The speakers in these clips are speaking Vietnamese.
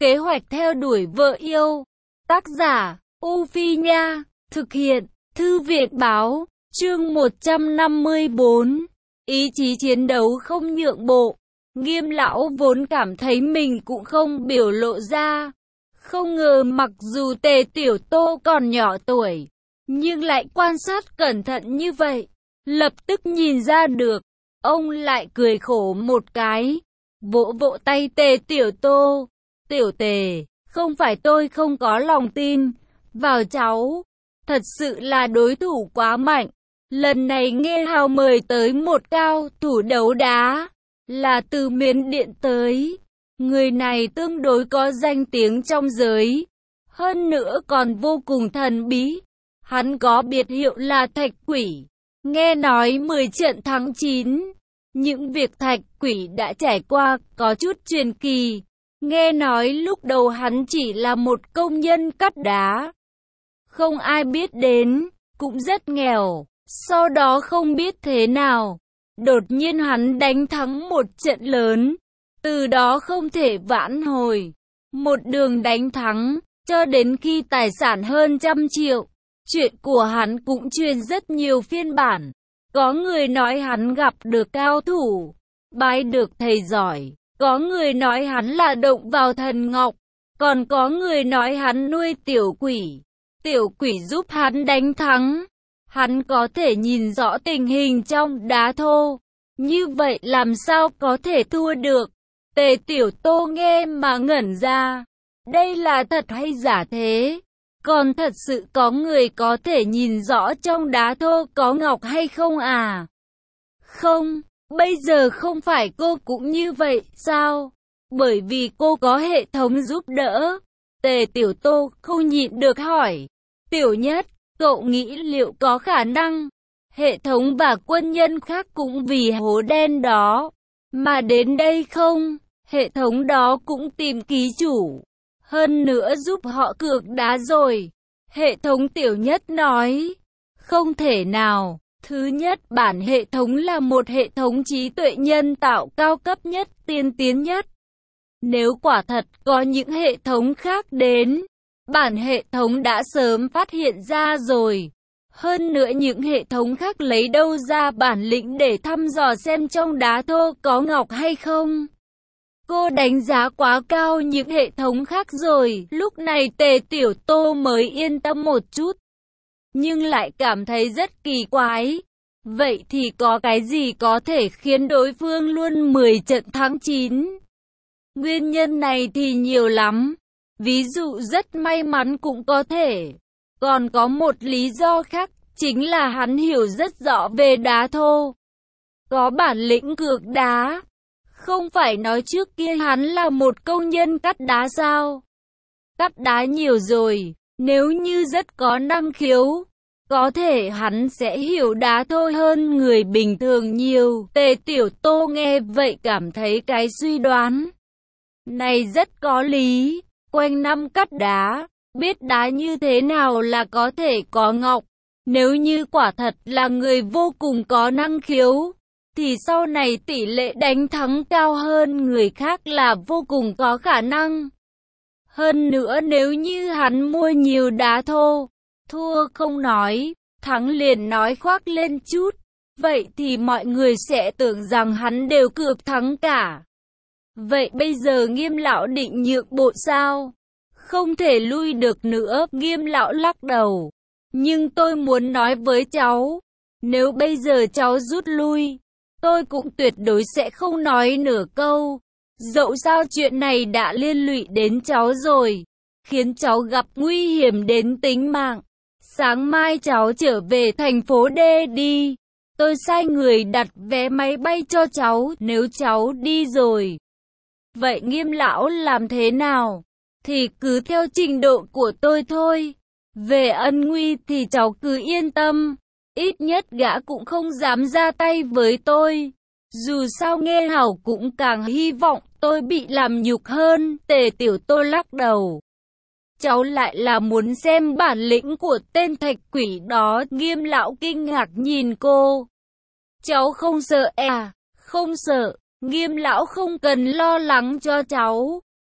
Kế hoạch theo đuổi vợ yêu. Tác giả, U Phi Nha. Thực hiện, Thư viện Báo. Chương 154. Ý chí chiến đấu không nhượng bộ. Nghiêm lão vốn cảm thấy mình cũng không biểu lộ ra. Không ngờ mặc dù Tề Tiểu Tô còn nhỏ tuổi, nhưng lại quan sát cẩn thận như vậy. Lập tức nhìn ra được. Ông lại cười khổ một cái, vỗ vỗ tay Tề Tiểu Tô. Tiểu Tề, không phải tôi không có lòng tin vào cháu. Thật sự là đối thủ quá mạnh. Lần này Nghê Hào mời tới một cao thủ đấu đá, là từ Miến Điện tới. Người này tương đối có danh tiếng trong giới, hơn nữa còn vô cùng thần bí. Hắn có biệt hiệu là Thạch Quỷ. Nghe nói 10 trận thắng 9. Những việc Thạch Quỷ đã trải qua có chút truyền kỳ. Nghe nói lúc đầu hắn chỉ là một công nhân cắt đá, không ai biết đến, cũng rất nghèo. Sau đó không biết thế nào, đột nhiên hắn đánh thắng một trận lớn, từ đó không thể vãn hồi. Một đường đánh thắng, cho đến khi tài sản hơn 100 triệu. Chuyện của hắn cũng truyền rất nhiều phiên bản. Có người nói hắn gặp được cao thủ, bái được thầy giỏi. Có người nói hắn là động vào thần ngọc. Còn có người nói hắn nuôi tiểu quỷ. Tiểu quỷ giúp hắn đánh thắng. Hắn có thể nhìn rõ tình hình trong đá thô. Như vậy làm sao có thể thua được? Tề Tiểu Tô nghe mà ngẩn ra. Đây là thật hay giả thế? Còn thật sự có người có thể nhìn rõ trong đá thô có ngọc hay không à? Không, bây giờ không phải cô cũng như vậy sao? Bởi vì cô có hệ thống giúp đỡ. Tề Tiểu Tô không nhịn được hỏi. Tiểu Nhất, cậu nghĩ liệu có khả năng hệ thống và quân nhân khác cũng vì hố đen đó mà đến đây không? Hệ thống đó cũng tìm ký chủ, hơn nữa giúp họ cược đá rồi. Hệ thống Tiểu Nhất nói. Không thể nào. Thứ nhất, bản hệ thống là một hệ thống trí tuệ nhân tạo cao cấp nhất, tiên tiến nhất. Nếu quả thật có những hệ thống khác đến, bản hệ thống đã sớm phát hiện ra rồi. Hơn nữa những hệ thống khác lấy đâu ra bản lĩnh để thăm dò xem trong đá thô có ngọc hay không? Cô đánh giá quá cao những hệ thống khác rồi. Lúc này Tề Tiểu Tô mới yên tâm một chút, nhưng lại cảm thấy rất kỳ quái. Vậy thì có cái gì có thể khiến đối phương luôn 10 trận thắng 9? Nguyên nhân này thì nhiều lắm. Ví dụ rất may mắn cũng có thể. Còn có một lý do khác, chính là hắn hiểu rất rõ về đá thô, có bản lĩnh cược đá. Không phải nói trước kia hắn là một công nhân cắt đá sao? Cắt đá nhiều rồi, nếu như rất có năng khiếu, có thể hắn sẽ hiểu đá thô hơn người bình thường nhiều. Tề Tiểu Tô nghe vậy cảm thấy cái suy đoán này rất có lý. Quanh năm cắt đá, biết đá như thế nào là có thể có ngọc. Nếu như quả thật là người vô cùng có năng khiếu, thì sau này tỷ lệ đánh thắng cao hơn người khác là vô cùng có khả năng. Hơn nữa nếu như hắn mua nhiều đá thô, thua không nói, thắng liền nói khoác lên chút, vậy thì mọi người sẽ tưởng rằng hắn đều cược thắng cả. Vậy bây giờ Nghiêm lão định nhượng bộ sao? Không thể lui được nữa. Nghiêm lão lắc đầu. Nhưng tôi muốn nói với cháu, nếu bây giờ cháu rút lui, tôi cũng tuyệt đối sẽ không nói nửa câu. Dẫu sao chuyện này đã liên lụy đến cháu rồi, khiến cháu gặp nguy hiểm đến tính mạng. Sáng mai cháu trở về thành phố D đi. Tôi sai người đặt vé máy bay cho cháu. Nếu cháu đi rồi, vậy Nghiêm lão làm thế nào? Thì cứ theo trình độ của tôi thôi. Về ân nguy thì cháu cứ yên tâm. Ít nhất gã cũng không dám ra tay với tôi. Dù sao Nghê Hào cũng càng hy vọng tôi bị làm nhục hơn. Tề Tiểu Tô lắc đầu. Cháu lại là muốn xem bản lĩnh của tên Thạch Quỷ đó. Nghiêm lão kinh ngạc nhìn cô. Cháu không sợ à? Không sợ. Nghiêm lão không cần lo lắng cho cháu.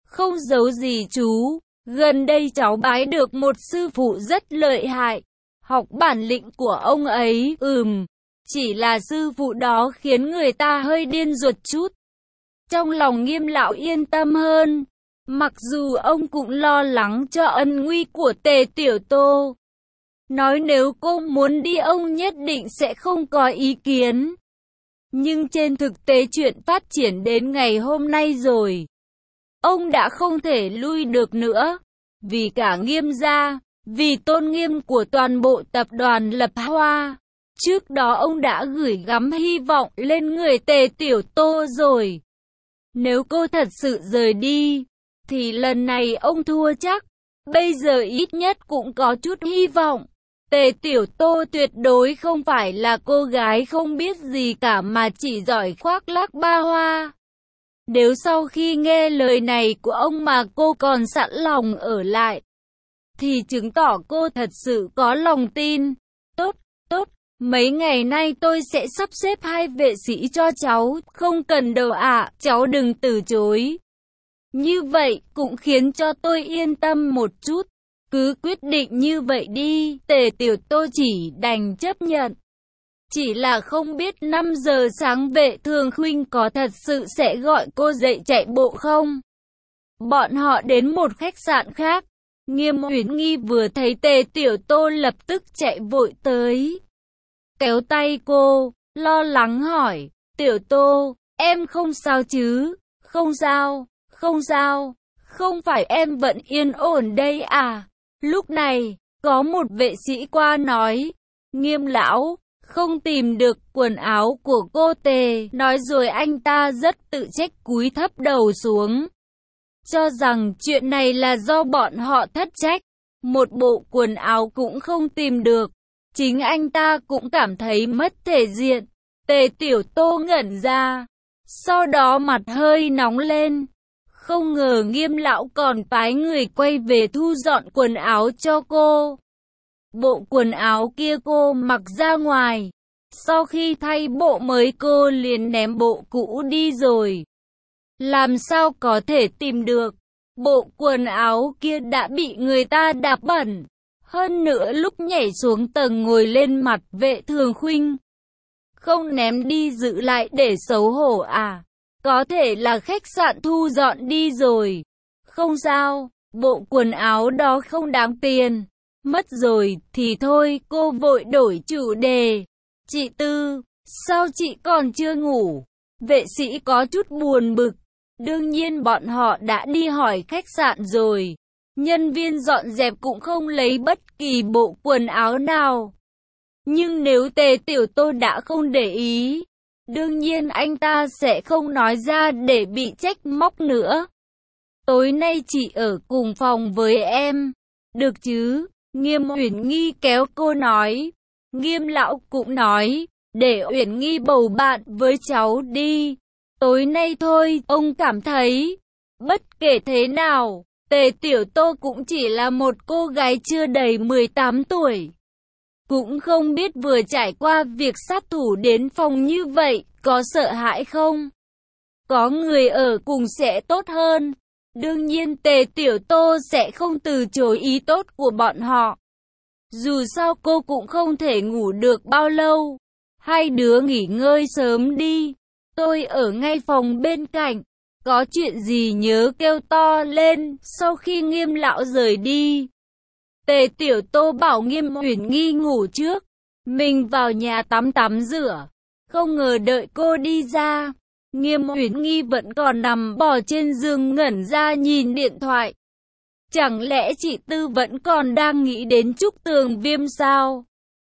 Không giấu gì chú, gần đây cháu bái được một sư phụ rất lợi hại. Học bản lĩnh của ông ấy, chỉ là sư phụ đó khiến người ta hơi điên ruột chút. Trong lòng Nghiêm lão yên tâm hơn. Mặc dù ông cũng lo lắng cho ân nguy của Tề Tiểu Tô. Nói nếu cô muốn đi ông nhất định sẽ không có ý kiến. Nhưng trên thực tế chuyện phát triển đến ngày hôm nay rồi. Ông đã không thể lui được nữa. Vì cả Nghiêm gia, vì tôn nghiêm của toàn bộ tập đoàn Lập Hoa. Trước đó ông đã gửi gắm hy vọng lên người Tề Tiểu Tô rồi. Nếu cô thật sự rời đi, thì lần này ông thua chắc. Bây giờ ít nhất cũng có chút hy vọng. Tề Tiểu Tô tuyệt đối không phải là cô gái không biết gì cả mà chỉ giỏi khoác lác ba hoa. Nếu sau khi nghe lời này của ông mà cô còn sẵn lòng ở lại, thì chứng tỏ cô thật sự có lòng tin. Tốt, mấy ngày nay tôi sẽ sắp xếp 2 vệ sĩ cho cháu, không cần đâu ạ, cháu đừng từ chối. Như vậy cũng khiến cho tôi yên tâm một chút. Cứ quyết định như vậy đi, Tề Tiểu Tô chỉ đành chấp nhận. Chỉ là không biết 5 giờ sáng Vệ Thường Khuynh có thật sự sẽ gọi cô dậy chạy bộ không? Bọn họ đến một khách sạn khác. Nghiêm Uyển Nghi vừa thấy Tề Tiểu Tô lập tức chạy vội tới. Kéo tay cô, lo lắng hỏi, Tiểu Tô, em không sao chứ? Không sao, không phải em vẫn yên ổn đây à? Lúc này, có một vệ sĩ qua nói, Nghiêm lão, không tìm được quần áo của cô Tề, nói rồi anh ta rất tự trách cúi thấp đầu xuống. Cho rằng chuyện này là do bọn họ thất trách, một bộ quần áo cũng không tìm được. Chính anh ta cũng cảm thấy mất thể diện. Tề Tiểu Tô ngẩn ra, sau đó mặt hơi nóng lên. Không ngờ Nghiêm lão còn phái người quay về thu dọn quần áo cho cô. Bộ quần áo kia cô mặc ra ngoài. Sau khi thay bộ mới cô liền ném bộ cũ đi rồi. Làm sao có thể tìm được? Bộ quần áo kia đã bị người ta đạp bẩn. Hơn nữa lúc nhảy xuống tầng ngồi lên mặt Vệ Thường Khuynh. Không ném đi giữ lại để xấu hổ à? Có thể là khách sạn thu dọn đi rồi. Không sao, bộ quần áo đó không đáng tiền. Mất rồi thì thôi, cô vội đổi chủ đề. Chị Tư, sao chị còn chưa ngủ? Vệ sĩ có chút buồn bực. Đương nhiên bọn họ đã đi hỏi khách sạn rồi. Nhân viên dọn dẹp cũng không lấy bất kỳ bộ quần áo nào. Nhưng nếu Tề Tiểu Tô đã không để ý, đương nhiên anh ta sẽ không nói ra để bị trách móc nữa. Tối nay chị ở cùng phòng với em, được chứ? Nghiêm Uyển Nghi kéo cô nói. Nghiêm lão cũng nói, để Uyển Nghi bầu bạn với cháu đi. Tối nay thôi, ông cảm thấy, bất kể thế nào, Tề Tiểu Tô cũng chỉ là một cô gái chưa đầy 18 tuổi. Cũng không biết vừa trải qua việc sát thủ đến phòng như vậy, có sợ hãi không? Có người ở cùng sẽ tốt hơn. Đương nhiên Tề Tiểu Tô sẽ không từ chối ý tốt của bọn họ. Dù sao cô cũng không thể ngủ được bao lâu. Hai đứa nghỉ ngơi sớm đi. Tôi ở ngay phòng bên cạnh. Có chuyện gì nhớ kêu to lên. Sau khi Nghiêm lão rời đi, Tề Tiểu Tô bảo Nghiêm Uyển Nghi ngủ trước. Mình vào nhà tắm rửa. Không ngờ đợi cô đi ra, Nghiêm Uyển Nghi vẫn còn nằm bò trên giường ngẩn ra nhìn điện thoại. Chẳng lẽ chị Tư vẫn còn đang nghĩ đến Trúc Tường Viêm sao?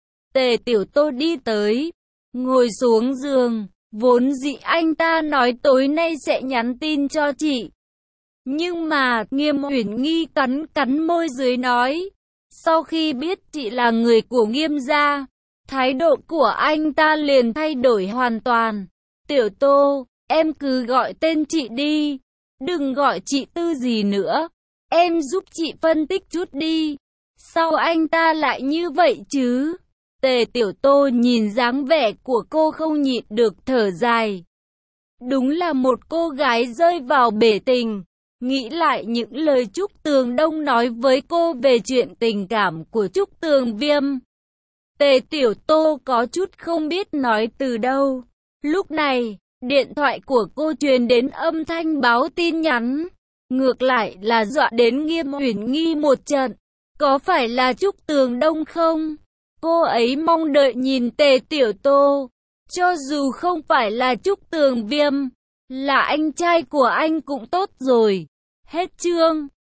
Tề Tiểu Tô đi tới, ngồi xuống giường. Vốn dĩ anh ta nói tối nay sẽ nhắn tin cho chị. Nhưng mà Nghiêm Uyển Nghi cắn môi dưới nói. Sau khi biết chị là người của Nghiêm gia, thái độ của anh ta liền thay đổi hoàn toàn. Tiểu Tô, em cứ gọi tên chị đi. Đừng gọi chị Tư gì nữa. Em giúp chị phân tích chút đi. Sao anh ta lại như vậy chứ? Tề Tiểu Tô nhìn dáng vẻ của cô không nhịn được thở dài. Đúng là một cô gái rơi vào bể tình. Nghĩ lại những lời Trúc Tường Đông nói với cô về chuyện tình cảm của Trúc Tường Viêm. Tề Tiểu Tô có chút không biết nói từ đâu. Lúc này, điện thoại của cô truyền đến âm thanh báo tin nhắn. Ngược lại là dọa đến Nghiêm Uyển Nghi một trận. Có phải là Trúc Tường Đông không? Cô ấy mong đợi nhìn Tề Tiểu Tô. Cho dù không phải là Trúc Tường Viêm, là anh trai của anh cũng tốt rồi. Hết chương.